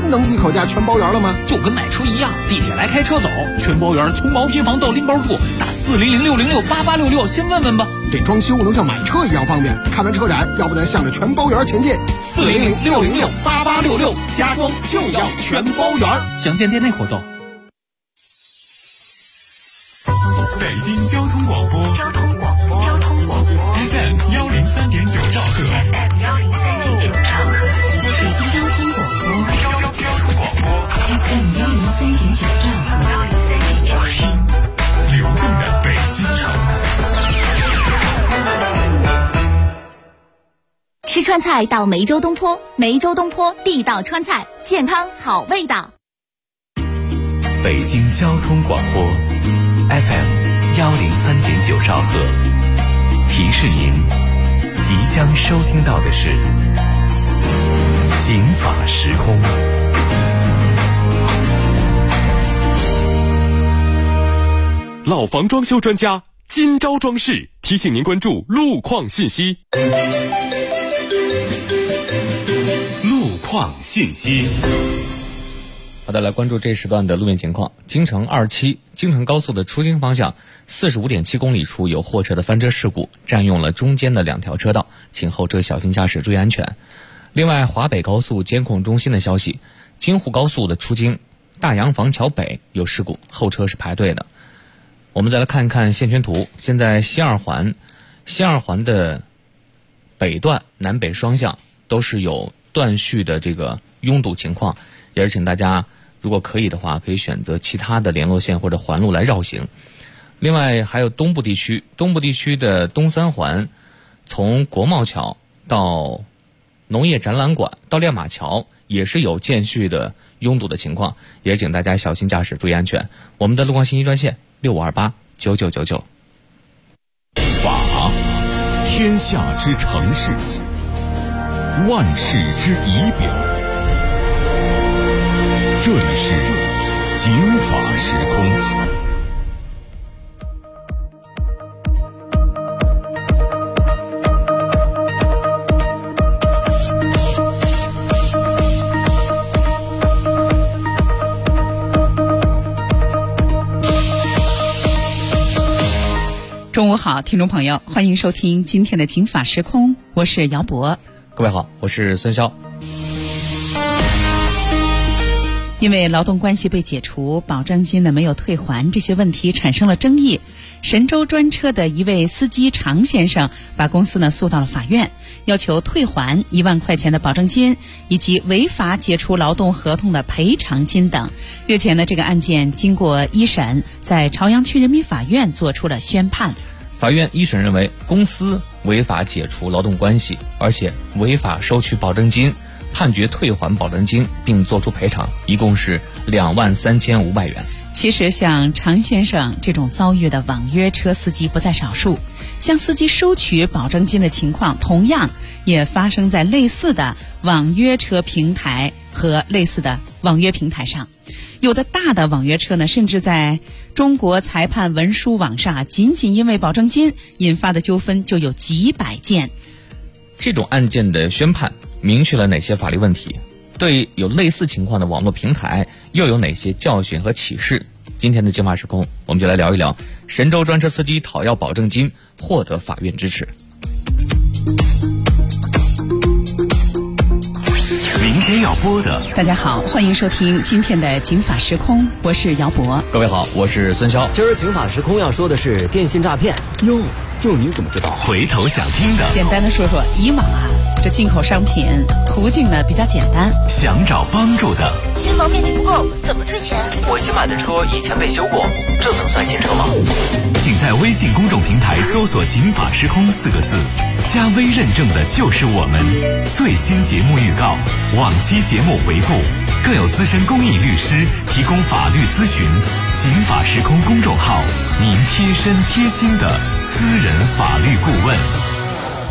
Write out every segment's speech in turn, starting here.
真能一口价全包圆了吗？ 就跟买车一样，地铁来开车走，全包圆，从毛坯房到拎包住，打4006068866，先问问吧。 这装修能像买车一样方便，看完车展，要不咱向着全包圆前进。 4006068866，家装就要全包圆。详见店内活动。 北京交通广播FM 103.9兆赫，北京交通广播FM 103.9兆赫，听流动的北京城。 吃川菜到梅州东坡，梅州东坡地道川菜，健康好味道。 北京交通广播 FM 103.9兆赫，提示您即将收听到的是警法时空。老房装修专家今朝装饰提醒您关注路况信息。路况信息。 好的，来关注这时段的路面情况。京承27京承高速的出京方向45.7公里处有货车的翻车事故，占用了中间的2条车道，请后车小心驾驶，注意安全。另外，华北高速监控中心的消息，京沪高速的出京大洋房桥北有事故，后车是排队的。我们再来看一看线圈图，现在西二环的北段南北双向都是有断续的这个拥堵情况，也是请大家如果可以的话，可以选择其他的联络线或者环路来绕行。另外还有东部地区的东三环，从国贸桥到农业展览馆到亮马桥也是有间续的拥堵的情况，也请大家小心驾驶，注意安全。我们的路况信息专线65289999。 法，天下之城市，万世之仪表。这里是警法时空。 中午好，听众朋友，欢迎收听今天的警法时空，我是姚博。 各位好，我是孙潇。 因为劳动关系被解除，保证金呢没有退还，这些问题产生了争议。神州专车的一位司机常先生把公司呢诉到了法院，要求退还1万块钱的保证金以及违法解除劳动合同的赔偿金等。日前呢，这个案件经过一审，在朝阳区人民法院作出了宣判。 法院一审认为，公司违法解除劳动关系，而且违法收取保证金，判决退还保证金并作出赔偿，一共是23500元。 其实像常先生这种遭遇的网约车司机不在少数，向司机收取保证金的情况同样也发生在类似的网约车平台和类似的网约平台上。有的大的网约车呢，甚至在中国裁判文书网上仅仅因为保证金引发的纠纷就有几百件。 这种案件的宣判明确了哪些法律问题？对有类似情况的网络平台又有哪些教训和启示？今天的警法时空，我们就来聊一聊神州专车司机讨要保证金获得法院支持。 明天要播的， 大家好，欢迎收听今天的警法时空，我是姚博。 各位好，我是孙潇。 今儿警法时空要说的是电信诈骗。哟，就你怎么知道？ 回头想听的， 简单的说说，以往这进口商品途径呢比较简单。 想找帮助的， 新房面积不够，怎么退钱？ 我新买的车以前被修过，这能算新车吗？ 请在微信公众平台搜索警法时空4个字，加微认证的就是我们。最新节目预告，往期节目回顾，更有资深公益律师提供法律咨询。警法时空公众号，您贴身贴心的私人法律顾问。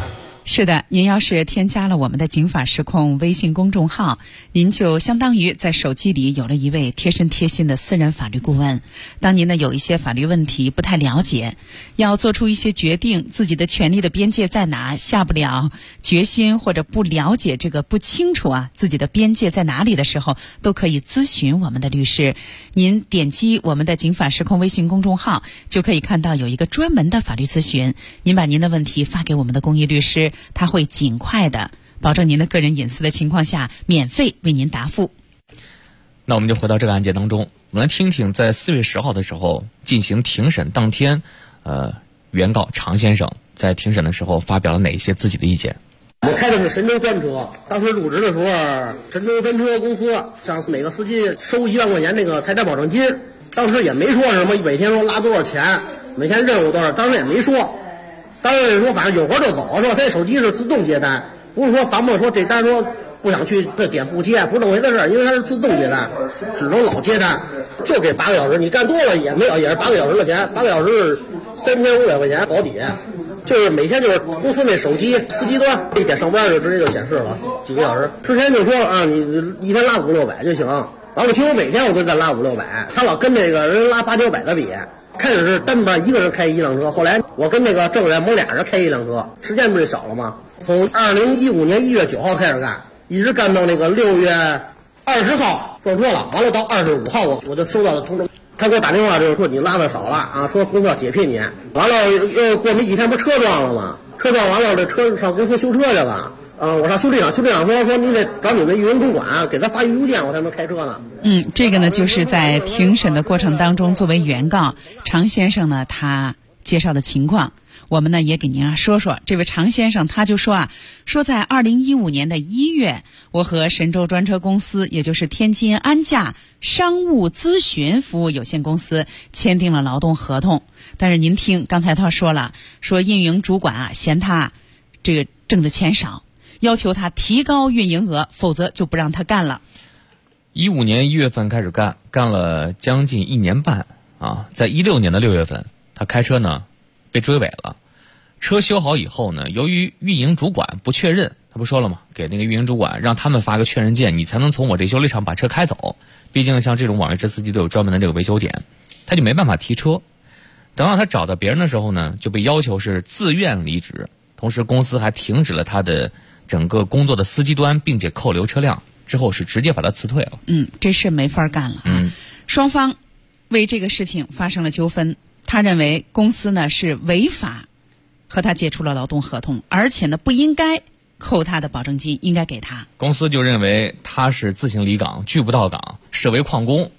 是的，您要是添加了我们的警法实控微信公众号，您就相当于在手机里有了一位贴身贴心的私人法律顾问。当您呢有一些法律问题不太了解，要做出一些决定，自己的权利的边界在哪，下不了决心或者不了解这个不清楚自己的边界在哪里的时候，都可以咨询我们的律师。您点击我们的警法实控微信公众号，就可以看到有一个专门的法律咨询，您把您的问题发给我们的公益律师，他会尽快的保证您的个人隐私的情况下免费为您答复。 那我们就回到这个案件当中，我们来听听在4月10号的时候进行庭审当天，原告常先生在庭审的时候发表了哪些自己的意见。 我开的是神州专车，当时入职的时候，神州专车公司向每个司机收1万块钱那个财产保证金，当时也没说什么每天说拉多少钱，每天任务多少，当时也没说。当时说反正有活就走，是吧？他手机是自动接单，不是说咱们说这单说不想去这点不接，不是这么回事，因为它是自动接单，只能老接单，就给8个小时，你干多了也没有，也是8个小时的钱，8个小时3500块钱保底，就是每天就是公司那手机司机端1点上班就直接就显示了几个小时。之前就说你一天拉500-600就行，然后其实我每天我都在拉500-600，他老跟这个人拉800-900的比。开始是单班一个人开一辆车，后来我跟那个证人我们俩人开一辆车，时间不是少了吗？从2015年1月9号开始干，一直干到那个6月20号撞车了，完了到25号我就收到的通知，他给我打电话就是说你拉的少了说公司要解聘你，完了又过没几天不是车撞了吗？车撞完了这车上公司修车去了。我上修理厂说你得找你们运营主管给他发邮件我才能开车呢。 这个呢就是在庭审的过程当中，作为原告常先生呢他介绍的情况，我们呢也给您说说。这位常先生他就说说在2015年的1月，我和神州专车公司，也就是天津安驾商务咨询服务有限公司签订了劳动合同。但是您听刚才他说了，说运营主管嫌他这个挣的钱少，要求他提高运营额，否则就不让他干了。 15年1月份开始干了将近1年半在16年的6月份，他开车呢被追尾了。车修好以后呢，由于运营主管不确认，他不说了吗？给那个运营主管让他们发个确认件，你才能从我这修理厂把车开走。毕竟像这种网约车司机都有专门的这个维修点，他就没办法提车。等到他找到别人的时候呢，就被要求是自愿离职，同时公司还停止了他的整个工作的司机端，并且扣留车辆，之后是直接把他辞退了。 这事没法干了双方为这个事情发生了纠纷，他认为公司呢是违法和他解除了劳动合同，而且呢不应该扣他的保证金，应该给他。 公司就认为他是自行离岗，拒不到岗，视为旷工。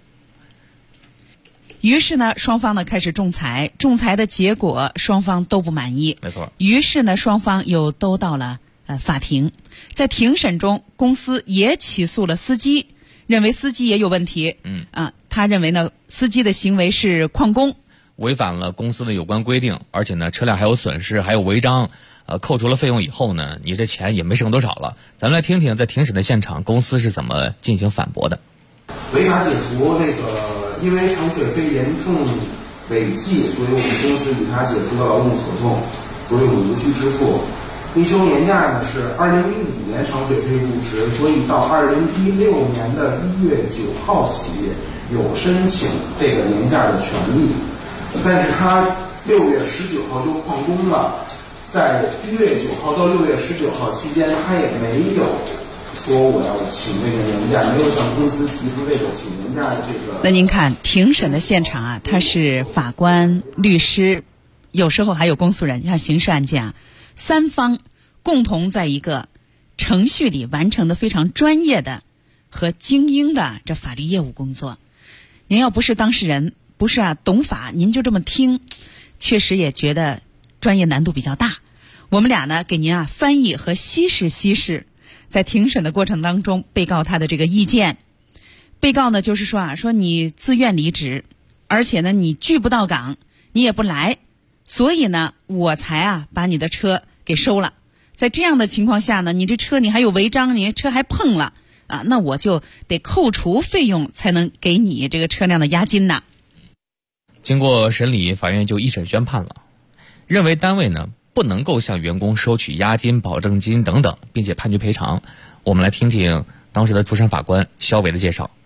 于是呢双方呢开始仲裁的结果双方都不满意， 没错。 于是呢双方又都到了法庭。在庭审中，公司也起诉了司机，认为司机也有问题。他认为呢司机的行为是旷工， 违反了公司的有关规定，而且呢车辆还有损失，还有违章，扣除了费用以后呢，你这钱也没剩多少了。咱们来听听在庭审的现场公司是怎么进行反驳的。 违法解除因为偿税费严重违纪，所以我们公司与他解除了劳动合同，所以我们无需支付。一休年假呢是2015年偿税费入职，所以到2016年的1月9号起有申请这个年假的权利，但是他6月19号就旷工了，在1月9号到6月19号期间，他也没有说我要请这个年假，没有向公司提出这个请年假的这个。 那您看庭审的现场他是法官、律师，有时候还有公诉人，像刑事案件三方共同在一个程序里完成的非常专业的和精英的这法律业务工作。您要不是当事人，不是懂法，您就这么听，确实也觉得专业难度比较大。我们俩呢给您翻译和稀释在庭审的过程当中被告他的这个意见。被告呢就是说你自愿离职，而且呢你拒不到岗，你也不来，所以呢我才把你的车给收了。在这样的情况下呢，你这车你还有违章，你车还碰了那我就得扣除费用才能给你这个车辆的押金呢。 经过审理，法院就一审宣判了，认为单位呢不能够向员工收取押金、保证金等等，并且判决赔偿。我们来听听当时的主审法官肖伟的介绍。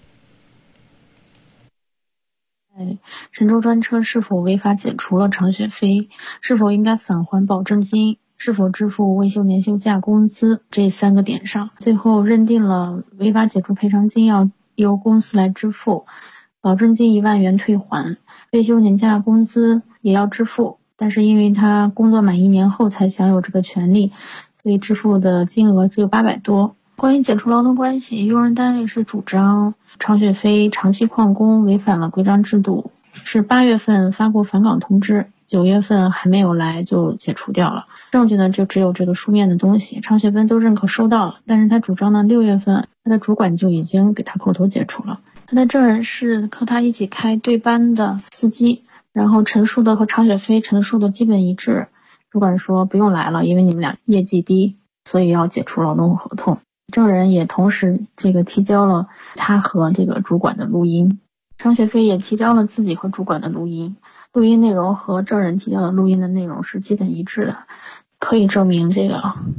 神州专车是否违法解除了常雪飞，是否应该返还保证金，是否支付未休年休假工资这3个点上，最后认定了违法解除赔偿金要由公司来支付，保证金1万元退还，未休年假工资也要支付，但是因为他工作满1年后才享有这个权利，所以支付的金额只有800多。关于解除劳动关系，用人单位是主张常雪飞长期旷工违反了规章制度，是8月份发过返岗通知，9月份还没有来就解除掉了。证据呢就只有这个书面的东西，常雪飞都认可收到了，但是他主张呢6月份他的主管就已经给他口头解除了。他的证人是和他一起开对班的司机，然后陈述的和常雪飞陈述的基本一致，主管说不用来了，因为你们俩业绩低，所以要解除劳动合同。证人也同时提交了他和这个主管的录音，常雪飞也提交了自己和主管的录音，录音内容和证人提交的录音的内容是基本一致的，可以证明这个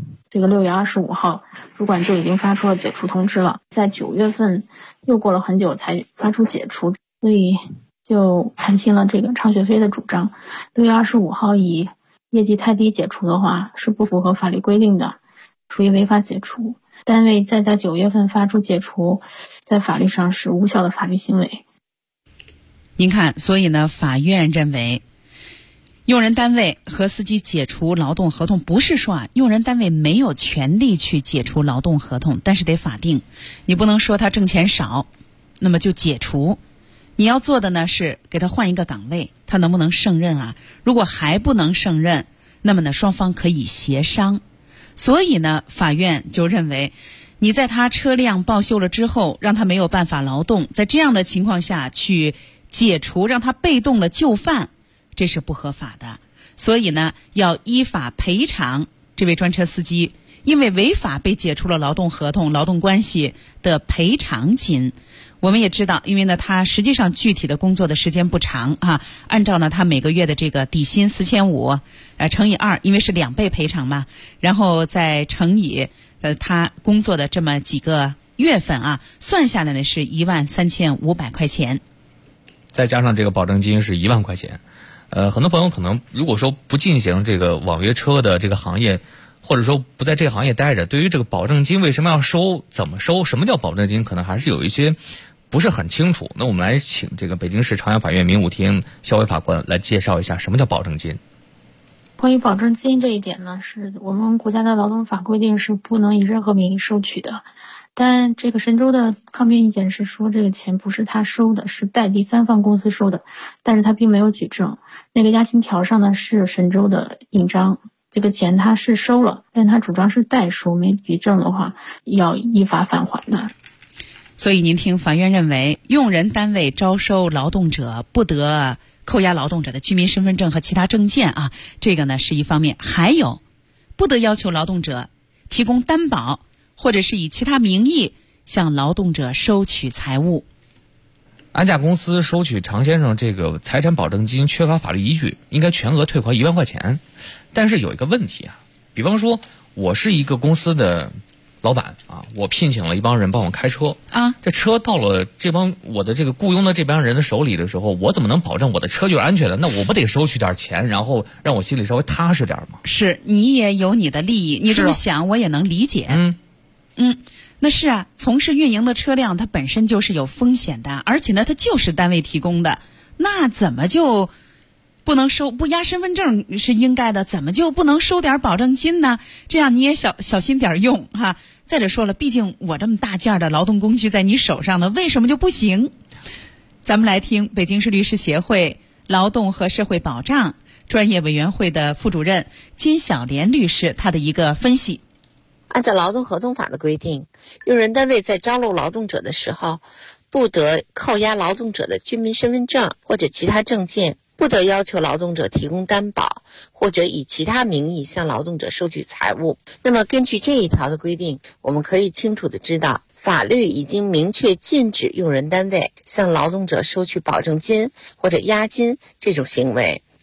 6月25号主管就已经发出了解除通知了，在9月份又过了很久才发出解除，所以就判信了这个常雪飞的主张。6月25号以业绩太低解除的话是不符合法律规定的，属于违法解除。单位再在9月份发出解除，在法律上是无效的法律行为。 您看，所以呢，法院认为用人单位和司机解除劳动合同，不是说用人单位没有权利去解除劳动合同，但是得法定，你不能说他挣钱少那么就解除，你要做的呢是给他换一个岗位，他能不能胜任啊？如果还不能胜任，那么呢双方可以协商。所以呢，法院就认为你在他车辆报修了之后让他没有办法劳动，在这样的情况下去解除让他被动的就范，这是不合法的。所以呢，要依法赔偿这位专车司机因为违法被解除了劳动合同、劳动关系的赔偿金。我们也知道，因为呢他实际上具体的工作的时间不长啊，按照呢他每个月的这个底薪4500乘以2，因为是2倍赔偿嘛，然后再乘以他工作的这么几个月份啊，算下来呢是13500块钱， 再加上这个保证金是1万块钱。很多朋友可能如果说不进行这个网约车的这个行业，或者说不在这个行业待着，对于这个保证金为什么要收、怎么收、什么叫保证金，可能还是有一些不是很清楚。那我们来请这个北京市朝阳法院民务厅肖伟法官来介绍一下什么叫保证金。 关于保证金这一点呢，是我们国家的劳动法规定是不能以任何名义收取的。但这个神州的抗辩意见是说这个钱不是他收的，是代第三方公司收的，但是他并没有举证。那个押金条上呢是神州的印章，这个钱他是收了，但他主张是代收，没举证的话要依法返还的。 所以您听，法院认为用人单位招收劳动者不得扣押劳动者的居民身份证和其他证件啊，这个呢是一方面，还有不得要求劳动者提供担保或者是以其他名义向劳动者收取财物。 安驾公司收取常先生这个财产保证金缺乏法律依据，应该全额退还1万块钱。但是有一个问题啊，比方说我是一个公司的老板啊，我聘请了一帮人帮我开车啊，这车到了我的这个雇佣的这帮人的手里的时候，我怎么能保证我的车就是安全的？那我不得收取点钱，然后让我心里稍微踏实点吗？ 是，你也有你的利益，你这么想我也能理解。那是啊，从事运营的车辆它本身就是有风险的，而且呢它就是单位提供的，那怎么就不能收？不押身份证是应该的，怎么就不能收点保证金呢？这样你也小心点用哈。再者说了，毕竟我这么大件的劳动工具在你手上呢，为什么就不行？咱们来听北京市律师协会劳动和社会保障专业委员会的副主任金小莲律师他的一个分析。 按照劳动合同法的规定，用人单位在招录劳动者的时候，不得扣押劳动者的居民身份证或者其他证件，不得要求劳动者提供担保或者以其他名义向劳动者收取财物。那么根据这一条的规定，我们可以清楚地知道，法律已经明确禁止用人单位向劳动者收取保证金或者押金这种行为。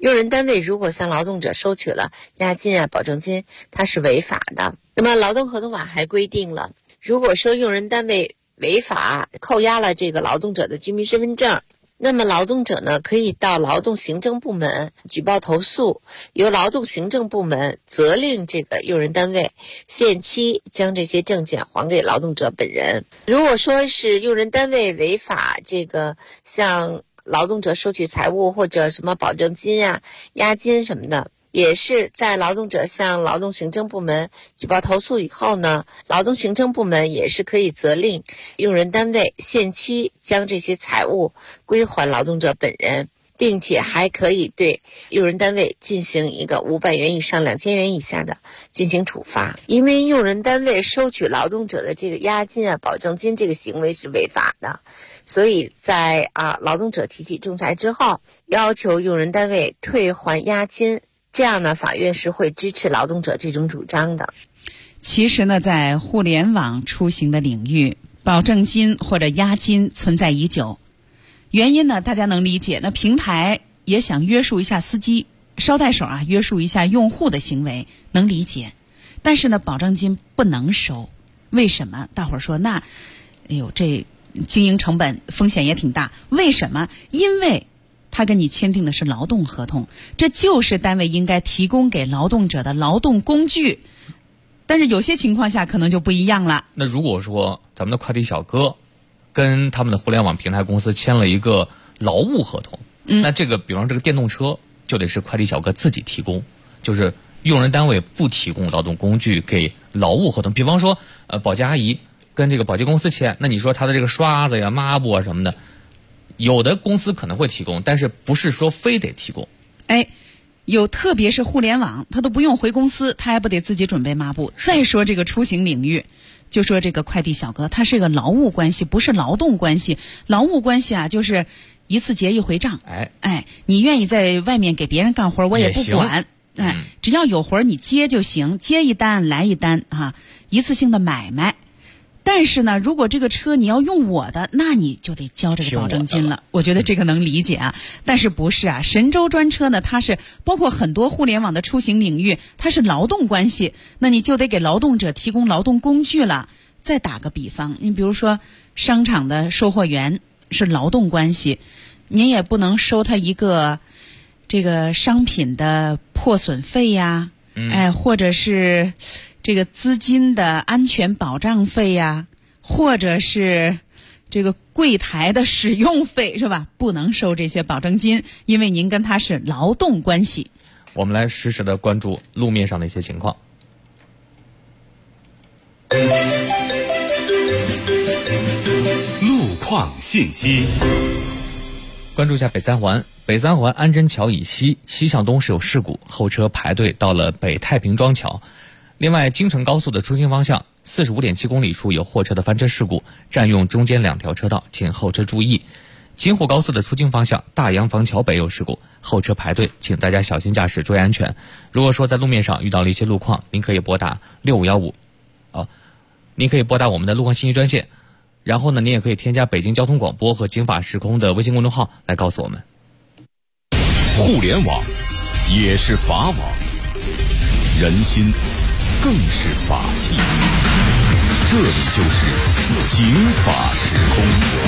用人单位如果向劳动者收取了押金啊、保证金，它是违法的。那么劳动合同法还规定了，如果说用人单位违法扣押了这个劳动者的居民身份证，那么劳动者呢可以到劳动行政部门举报投诉，由劳动行政部门责令这个用人单位限期将这些证件还给劳动者本人。如果说是用人单位违法这个向劳动者收取财物或者什么保证金啊、押金什么的，也是在劳动者向劳动行政部门举报投诉以后呢，劳动行政部门也是可以责令用人单位限期将这些财物归还劳动者本人，并且还可以对用人单位进行一个500元以上2000元以下的进行处罚。因为用人单位收取劳动者的这个押金啊、保证金这个行为是违法的，所以在劳动者提起仲裁之后，要求用人单位退还押金，这样呢，法院是会支持劳动者这种主张的。 其实呢，在互联网出行的领域，保证金或者押金存在已久。原因呢，大家能理解。那平台也想约束一下司机，捎带手约束一下用户的行为，能理解。但是呢，保证金不能收。为什么？大伙儿说那，这经营成本风险也挺大。为什么？因为他跟你签订的是劳动合同，这就是单位应该提供给劳动者的劳动工具。但是有些情况下可能就不一样了。 那如果说咱们的快递小哥跟他们的互联网平台公司签了一个劳务合同，那这个比方说这个电动车就得是快递小哥自己提供，就是用人单位不提供劳动工具给劳务合同。比方说保洁阿姨跟这个保洁公司签，那你说他的这个刷子呀、抹布啊什么的，有的公司可能会提供，但是不是说非得提供。 特别是互联网，他都不用回公司，他还不得自己准备抹布。再说这个出行领域，就说这个快递小哥，他是个劳务关系，不是劳动关系。劳务关系就是一次结一回账。你愿意在外面给别人干活，我也不管。只要有活你接就行，接一单来一单一次性的买卖。但是呢，如果这个车你要用我的，那你就得交这个保证金了。我觉得这个能理解但是不是神州专车呢，它是包括很多互联网的出行领域，它是劳动关系，那你就得给劳动者提供劳动工具了。再打个比方，你比如说商场的售货员是劳动关系，您也不能收他一个这个商品的破损费呀，或者是这个资金的安全保障费呀，或者是这个柜台的使用费，是吧？不能收这些保证金，因为您跟他是劳动关系。 我们来实时的关注路面上的一些情况。 路况信息， 关注一下北三环。北三环安贞桥以西向东是有事故，后车排队到了北太平庄桥。另外，京承高速的出京方向45.7公里处有货车的翻车事故，占用中间2条车道，请后车注意。京沪高速的出京方向大洋房桥北有事故，后车排队，请大家小心驾驶，注意安全。如果说在路面上遇到了一些路况，您可以拨打6515，您可以拨打我们的路况信息专线，然后呢，您也可以添加北京交通广播和警法时空的微信公众号来告诉我们。 互联网也是法网，人心更是法器。这里就是警法时空。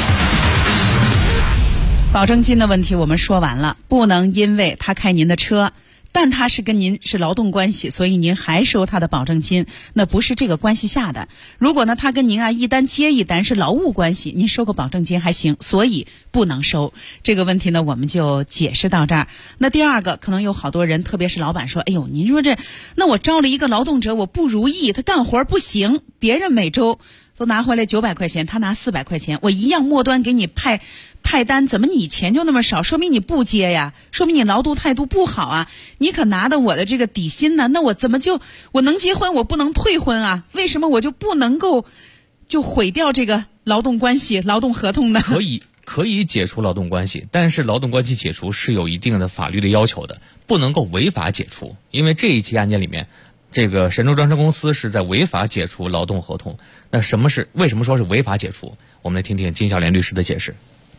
保证金的问题我们说完了，不能因为他开您的车，但他是跟您是劳动关系，所以您还收他的保证金，那不是这个关系下的。如果呢，他跟您一单接一单是劳务关系，您收个保证金还行，所以不能收。这个问题呢，我们就解释到这儿。那第二个，可能有好多人，特别是老板说，哎呦，您说那我招了一个劳动者，我不如意，他干活不行，别人每周都拿回来900块钱，他拿400块钱，我一样末端给你派单，怎么你钱就那么少？说明你不接呀，说明你劳动态度不好啊！你可拿的我的这个底薪呢？那我怎么我能结婚，我不能退婚啊？为什么我就不能够就毁掉这个劳动关系、劳动合同呢？ 可以解除劳动关系，但是劳动关系解除是有一定的法律的要求的，不能够违法解除。因为这一起案件里面，这个神州专车公司是在违法解除劳动合同。那为什么说是违法解除？我们来听听金小莲律师的解释。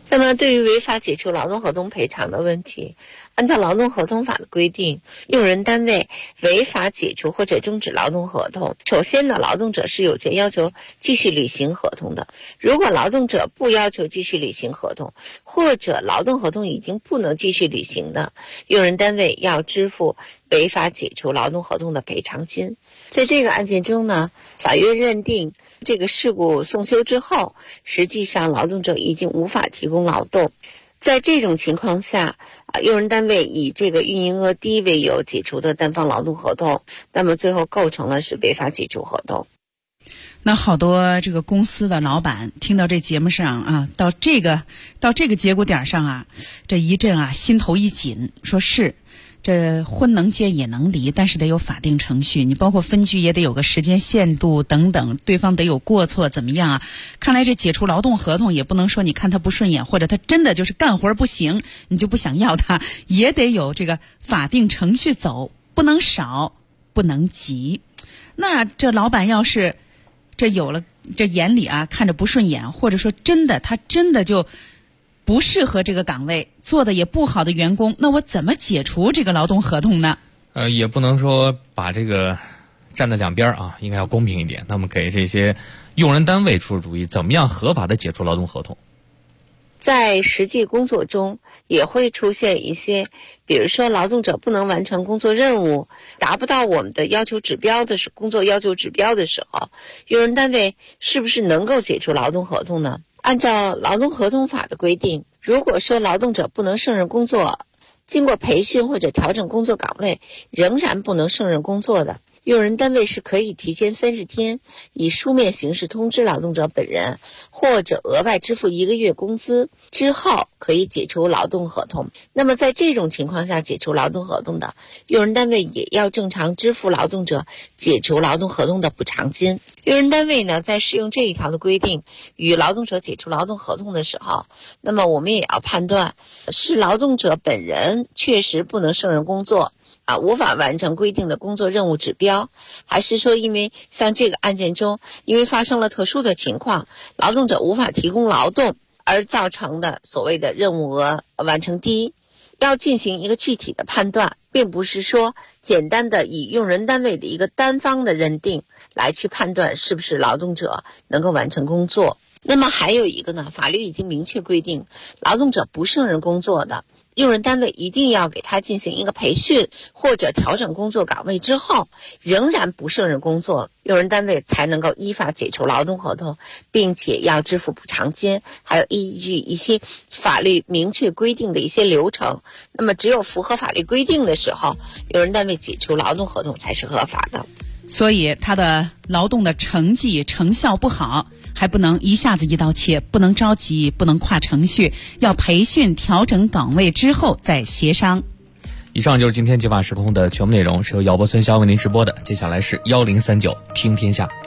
那么对于违法解除劳动合同赔偿的问题，按照劳动合同法的规定，用人单位违法解除或者终止劳动合同，首先呢，劳动者是有权要求继续履行合同的。如果劳动者不要求继续履行合同，或者劳动合同已经不能继续履行的，用人单位要支付违法解除劳动合同的赔偿金。在这个案件中呢，法院认定这个事故送修之后，实际上劳动者已经无法提供劳动。在这种情况下，用人单位以这个运营额低为由解除的单方劳动合同，那么最后构成了是违法解除合同。 那好多这个公司的老板听到这节目上啊，到这个节骨点上啊，这一阵啊心头一紧，说是这婚能结也能离，但是得有法定程序，你包括分居也得有个时间限度等等，对方得有过错怎么样啊？看来这解除劳动合同也不能说你看他不顺眼，或者他真的就是干活不行，你就不想要他，也得有这个法定程序走，不能少，不能急。那这老板要是这有了这眼里啊看着不顺眼，或者说他真的就不适合这个岗位，做的也不好的员工，那我怎么解除这个劳动合同呢？ 也不能说把这个站在两边啊，应该要公平一点。那么给这些用人单位出主意，怎么样合法的解除劳动合同？ 在实际工作中也会出现一些，比如说劳动者不能完成工作任务，达不到我们的要求指标的工作要求指标的时候，用人单位是不是能够解除劳动合同呢？按照劳动合同法的规定，如果说劳动者不能胜任工作，经过培训或者调整工作岗位仍然不能胜任工作的，用人单位是可以提前30天以书面形式通知劳动者本人，或者额外支付1个月工资之后可以解除劳动合同。那么在这种情况下解除劳动合同的，用人单位也要正常支付劳动者解除劳动合同的补偿金。用人单位呢，在适用这一条的规定与劳动者解除劳动合同的时候，那么我们也要判断是劳动者本人确实不能胜任工作无法完成规定的工作任务指标，还是说因为像这个案件中，因为发生了特殊的情况，劳动者无法提供劳动而造成的所谓的任务额完成低，要进行一个具体的判断，并不是说简单的以用人单位的一个单方的认定来去判断是不是劳动者能够完成工作。那么还有一个呢，法律已经明确规定，劳动者不胜任工作的，用人单位一定要给他进行一个培训或者调整工作岗位之后，仍然不胜任工作，用人单位才能够依法解除劳动合同，并且要支付补偿金，还有依据一些法律明确规定的一些流程。那么只有符合法律规定的时候，用人单位解除劳动合同才是合法的。 所以他的劳动的成绩成效不好，还不能一下子一刀切，不能着急，不能跨程序，要培训调整岗位之后再协商。 以上就是今天极法时空的全部内容，是由姚博孙潇为您直播的。接下来是1039听天下。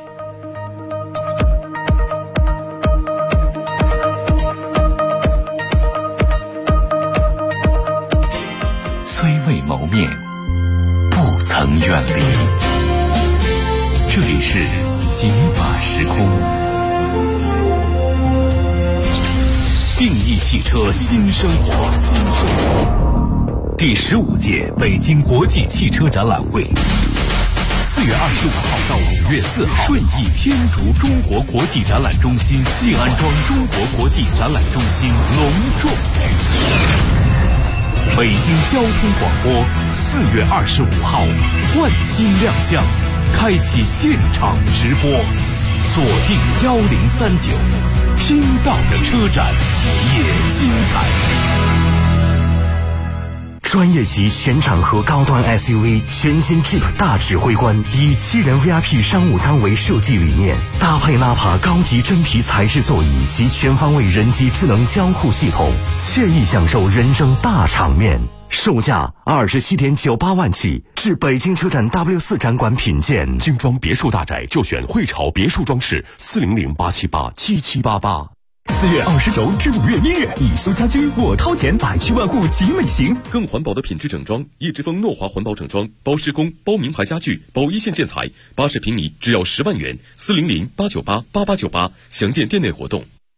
虽未谋面，不曾远离。这里是极法时空。定义汽车新生活，第15届北京国际汽车展览会，4月25号到5月4号，顺义天竺中国国际展览中心、静安庄中国国际展览中心隆重举行。北京交通广播4月25号换新亮相，开启现场直播，锁定1039，听到的车展也精彩。专业级全场合高端 SUV 全新 Jeep 大指挥官，以7人 VIP 商务舱为设计理念，搭配纳帕高级真皮材质座椅及全方位人机智能交互系统，惬意享受人生大场面。售价27.98万起，至北京车展 W4 展馆品鉴。精装别墅大宅就选汇潮别墅装饰，400-878-7788。4月29至5月1日，一修家居我掏钱，百去万户集美行。 更环保的品质整装，叶之峰诺华环保整装，包施工，包名牌家具，包一线建材，80平米只要10万元，400-898-8898，详见店内活动。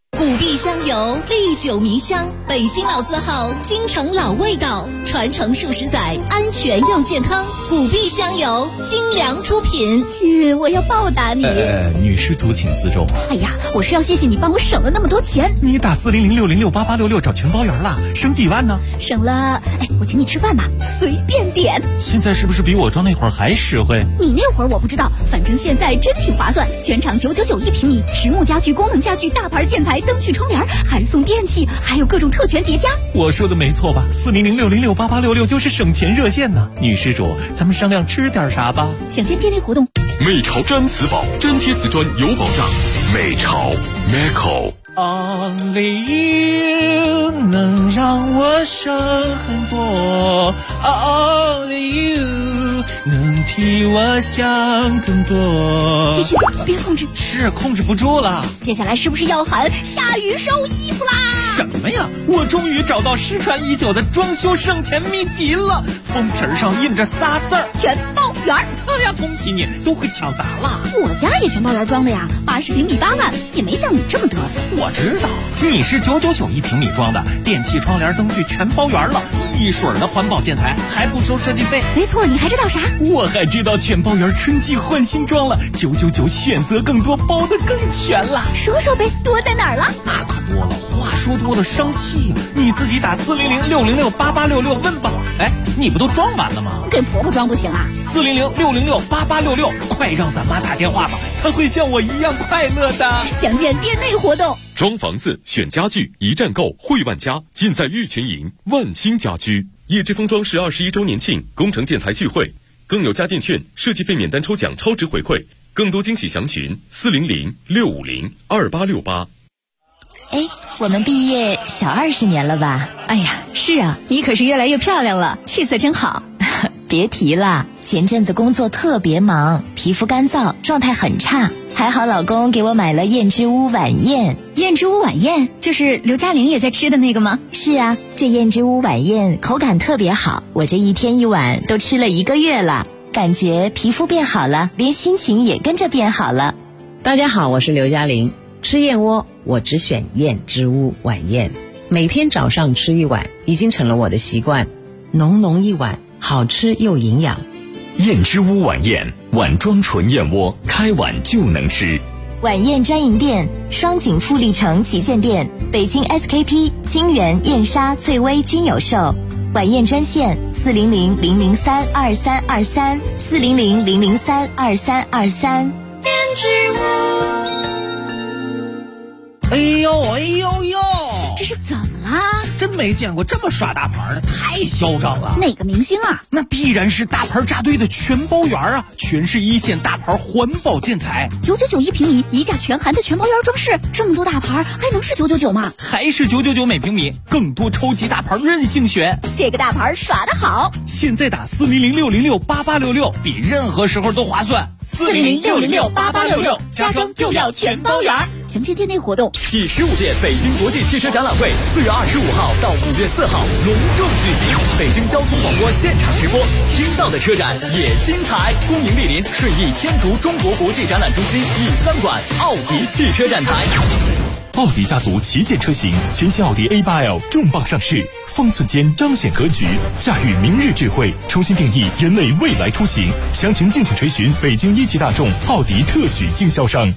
古碧香油，历久弥香，北京老字号，京城老味道，传承数十载，安全又健康。古碧香油，精良出品。 亲，我要报答你。 女施主请自重。 哎呀，我是要谢谢你帮我省了那么多钱。 你打400606866找全包圆了，省几万呢？ 省了，我请你吃饭吧，随便点。 现在是不是比我装那会儿还实惠？ 你那会儿我不知道，反正现在真挺划算，全场999一平米，实木家具、功能家具、大牌建材、灯具、窗帘，还送电器，还有各种特权叠加。 我说的没错吧？400606866就是省钱热线呢。女施主，咱们商量吃点啥吧？ 想见店内活动。 美潮毡瓷宝，粘贴瓷砖有保障。美潮 Meco。 Only you 能让我省很多 ，Only you 能替我想更多。 继续，别控制， 是控制不住了。 接下来是不是要喊下雨收衣服啦？ 什么呀？我终于找到失传已久的装修省钱秘籍了，封皮上印着仨字儿： 全包圆。 哎呀，恭喜你，都会抢答了。 我家也全包圆装的呀，80平米8万，也没像你这么嘚瑟。 我知道，你是999一平米装的，电器、窗帘、灯具全包圆了，一水儿的环保建材，还不收设计费。 没错，你还知道啥？ 我还知道全包圆春季换新装了，999选择更多，包得更全了。 说说呗，多在哪儿了？ 那可多了，话说多了伤气呀。你自己打400606866问吧。哎，你不都装完了吗？ 给婆婆装不行啊 ？400606866，快让咱妈打电话吧，她会像我一样快乐的。 详见店内活动。 装房子选家具，一站购汇万家，尽在玉泉营万兴家居。叶之峰装饰21周年庆工程建材聚会，更有家电券、设计费免单抽奖超值回馈，更多惊喜详询40065028868。 哎，我们毕业小20年了吧？ 哎呀，是啊，你可是越来越漂亮了，气色真好。 别提了，前阵子工作特别忙，皮肤干燥，状态很差。还好老公给我买了燕之屋晚宴。 燕之屋晚宴就是刘嘉玲也在吃的那个吗？ 是啊，这燕之屋晚宴口感特别好，我这一天一碗都吃了1个月了，感觉皮肤变好了，连心情也跟着变好了。 大家好，我是刘嘉玲。吃燕窝我只选燕之屋晚宴，每天早上吃1碗已经成了我的习惯，浓浓一碗，好吃又营养。 燕之屋晚宴，碗装纯燕窝，开碗就能吃。 晚宴专营店：双井富力城旗舰店、北京 SKP、金源、燕莎、翠微均有售。晚宴专线400-003-2323，400-003-2323。燕之屋。 哎呦哎呦呦， 这是怎么啦？ 真没见过这么耍大牌的，太嚣张了。 哪个明星啊？ 那必然是大牌扎堆的全包圆啊，全是1线大牌环保建材 ，999一平米，一价全含的全包圆装饰，这么多大牌还能是999吗？ 还是999每平米，更多超级大牌任性选。 这个大牌耍得好， 现在打400606866，比任何时候都划算。 400606866，家装就要全包圆。详见店内活动。 第15届北京国际汽车展览会4月25号到5月4号隆重举行，北京交通广播现场直播，听到的车展也精彩。恭迎莅临顺义天竺中国国际展览中心E3馆奥迪汽车展台。 奥迪家族旗舰车型，全新奥迪 A8L 重磅上市，方寸间彰显格局，驾驭明日智慧，重新定义人类未来出行。详情敬请垂询北京1级大众奥迪特许经销商。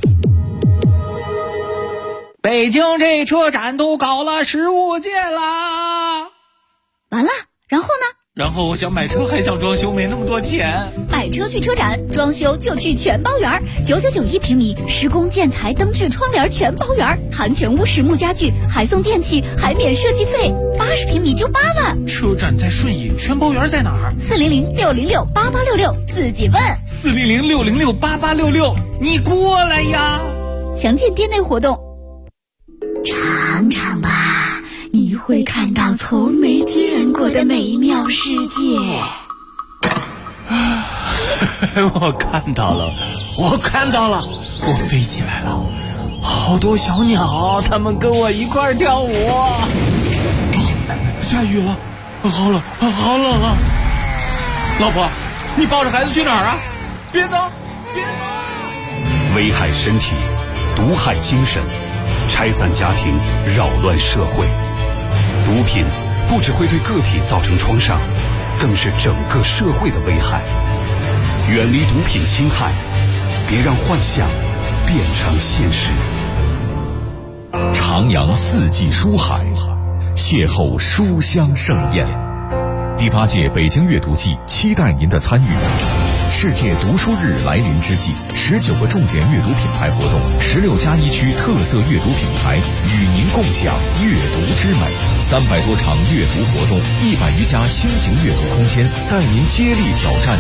北京这车展都搞了15届啦， 完了，然后呢？ 然后我想买车还想装修，没那么多钱。 买车去车展，装修就去全包圆，999一平米，施工建材、灯具、窗帘全包圆，含全屋实木家具，还送电器，还免设计费，80平米就8万。 车展在顺义，全包圆在哪儿 ？400-606-8866，自己问。 400-606-8866，你过来呀！ 详见店内活动。 尝尝吧，你会看到从没见过的美妙世界。 我看到了，我飞起来了，好多小鸟，它们跟我一块跳舞。下雨了，好冷啊！老婆，你抱着孩子去哪儿啊？别走！ 危害身体，毒害精神。 拆散家庭，扰乱社会。毒品不只会对个体造成创伤，更是整个社会的危害。远离毒品侵害，别让幻想变成现实。 徜徉四季书海，邂逅书香盛宴。第8届北京阅读季期待您的参与。世界读书日来临之际，19个重点阅读品牌活动，16+1区特色阅读品牌与您共享阅读之美，300多场阅读活动，100余家新型阅读空间，带您接力挑战